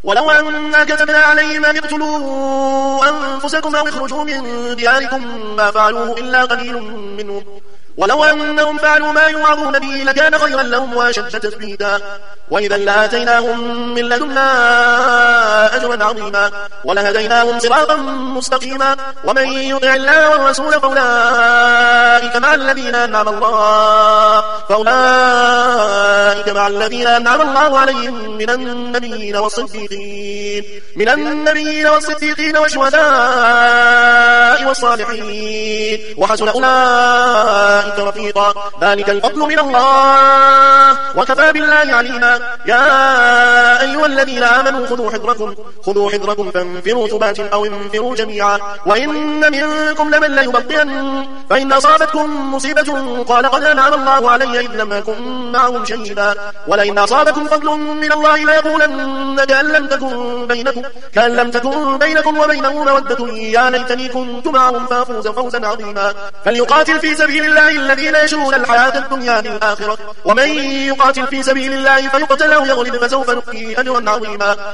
ولو أننا كتبنا عليهم أن اقتلوا أنفسكم أو اخرجوا من دياركم ما فعلوه إلا قليل منهم ولو أنهم فعلوا ما يوعظون به لكان خيرا لهم وأشد تثبيتا وإذا لآتيناهم من لدنا أجرا عظيما ولهديناهم صراطا مستقيما ومن يطع الله والرسول فأولئك مع الذين أنعم الله عليهم من النبيين والصديقين والشهداء والصالحين وحسن أولئك رفيقا ذلك الفضل من الله وكفى بالله عليما يا أيها الذين آمنوا خذوا حذركم فانفروا ثبات أو انفروا جميعا وإن منكم لمن ليبطئن فإن أصابتكم مصيبة قال قد أنعم الله علي إذ لم أكن معهم شهيدا ولئن أصابكم فضل من الله ليقولن كأن لم تكن بينكم وبينه مودة يا ليتني كنت معهم فأفوز فوزا عظيما فليقاتل في سبيل الله الذين يشرون الحياة الدنيا بالآخرة ومن يقاتل في سبيل الله فيقتل أو يغلب فسوف نؤتيه أجرا عظيما